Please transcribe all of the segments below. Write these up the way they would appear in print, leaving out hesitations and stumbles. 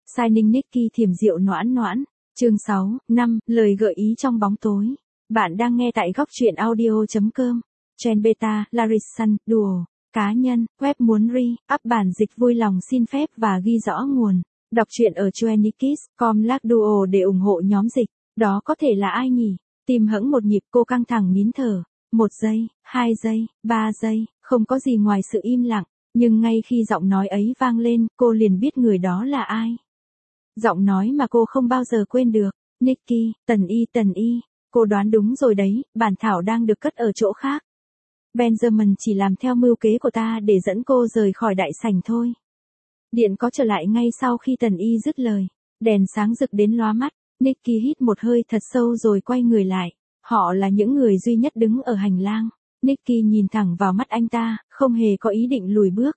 Signing Nicky thiểm rượu noãn noãn. Chương 6, 5, lời gợi ý trong bóng tối. Bạn đang nghe tại góc truyện audio.com. Trend Beta, Larison, Duo. Cá nhân, web muốn up bản dịch vui lòng xin phép và ghi rõ nguồn. Đọc truyện ở Chuenikis.com/duo để ủng hộ nhóm dịch. Đó có thể là ai nhỉ? Tìm hững một nhịp, cô căng thẳng nín thở. 1 giây, 2 giây, 3 giây, không có gì ngoài sự im lặng. Nhưng ngay khi giọng nói ấy vang lên, cô liền biết người đó là ai. Giọng nói mà cô không bao giờ quên được. Nicky, Tần Y. Cô đoán đúng rồi đấy, bản thảo đang được cất ở chỗ khác. Benjamin chỉ làm theo mưu kế của ta để dẫn cô rời khỏi đại sảnh thôi. Điện có trở lại ngay sau khi Tần Y dứt lời. Đèn sáng rực đến lóa mắt. Nicky hít một hơi thật sâu rồi quay người lại. Họ là những người duy nhất đứng ở hành lang. Nicky nhìn thẳng vào mắt anh ta, không hề có ý định lùi bước.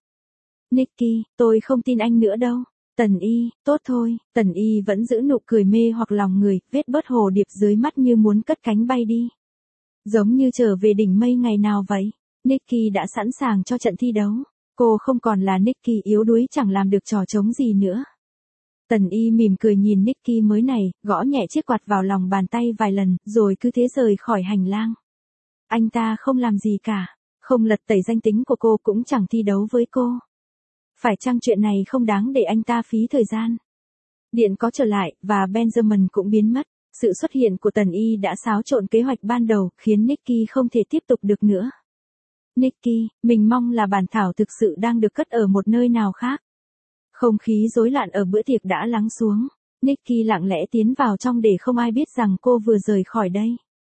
Nicky, tôi không tin anh nữa đâu. Tần Y, tốt thôi. Tần Y vẫn giữ nụ cười mê hoặc lòng người, vết bớt hồ điệp dưới mắt như muốn cất cánh bay đi. Giống như trở về đỉnh mây ngày nào vậy. Nicky đã sẵn sàng cho trận thi đấu. Cô không còn là Nicky yếu đuối chẳng làm được trò trống gì nữa. Tần Y mỉm cười nhìn Nicky mới này, gõ nhẹ chiếc quạt vào lòng bàn tay vài lần, rồi cứ thế rời khỏi hành lang. Anh ta không làm gì cả, không lật tẩy danh tính của cô cũng chẳng thi đấu với cô. Phải chăng chuyện này không đáng để anh ta phí thời gian? Điện có trở lại, và Benjamin cũng biến mất. Sự xuất hiện của Tần Y đã xáo trộn kế hoạch ban đầu, khiến Nicky không thể tiếp tục được nữa. Nicky, mình mong là bản thảo thực sự đang được cất ở một nơi nào khác. Không khí rối loạn ở bữa tiệc đã lắng xuống. Nicky lặng lẽ tiến vào trong để không ai biết rằng cô vừa rời khỏi đây.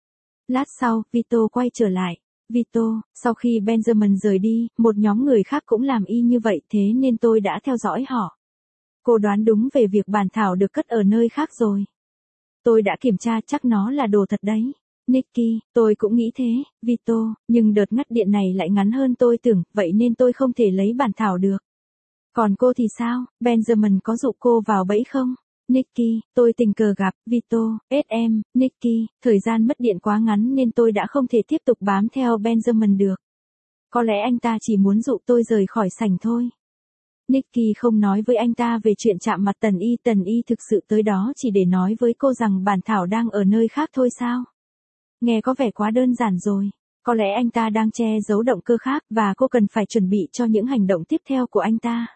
Lát sau, Vito quay trở lại. Vito, sau khi Benjamin rời đi, một nhóm người khác cũng làm y như vậy, thế nên tôi đã theo dõi họ. Cô đoán đúng về việc bản thảo được cất ở nơi khác rồi. Tôi đã kiểm tra, chắc nó là đồ thật đấy. Nicky, tôi cũng nghĩ thế, Vito, nhưng đợt ngắt điện này lại ngắn hơn tôi tưởng, vậy nên tôi không thể lấy bản thảo được. Còn cô thì sao, Benjamin có dụ cô vào bẫy không? Nicky, tôi tình cờ gặp, Vito, SM, Nicky, thời gian mất điện quá ngắn nên tôi đã không thể tiếp tục bám theo Benjamin được. Có lẽ anh ta chỉ muốn dụ tôi rời khỏi sảnh thôi. Nicky không nói với anh ta về chuyện chạm mặt Tần Y thực sự tới đó chỉ để nói với cô rằng bản thảo đang ở nơi khác thôi sao? Nghe có vẻ quá đơn giản rồi. Có lẽ anh ta đang che giấu động cơ khác và cô cần phải chuẩn bị cho những hành động tiếp theo của anh ta.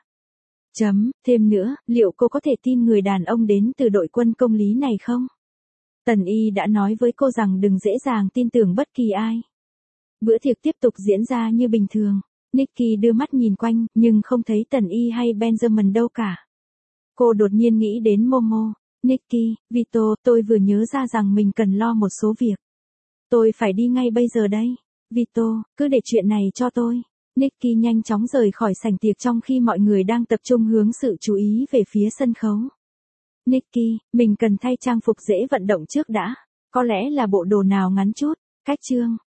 Thêm nữa, liệu cô có thể tin người đàn ông đến từ đội quân công lý này không? Tần Y đã nói với cô rằng đừng dễ dàng tin tưởng bất kỳ ai. Bữa tiệc tiếp tục diễn ra như bình thường. Nicky đưa mắt nhìn quanh, nhưng không thấy Tần Y hay Benjamin đâu cả. Cô đột nhiên nghĩ đến Momo. Nicky, Vito, tôi vừa nhớ ra rằng mình cần lo một số việc. Tôi phải đi ngay bây giờ đây. Vito, cứ để chuyện này cho tôi. Nicky nhanh chóng rời khỏi sảnh tiệc trong khi mọi người đang tập trung hướng sự chú ý về phía sân khấu. Nicky, mình cần thay trang phục dễ vận động trước đã. Có lẽ là bộ đồ nào ngắn chút. Cách chương.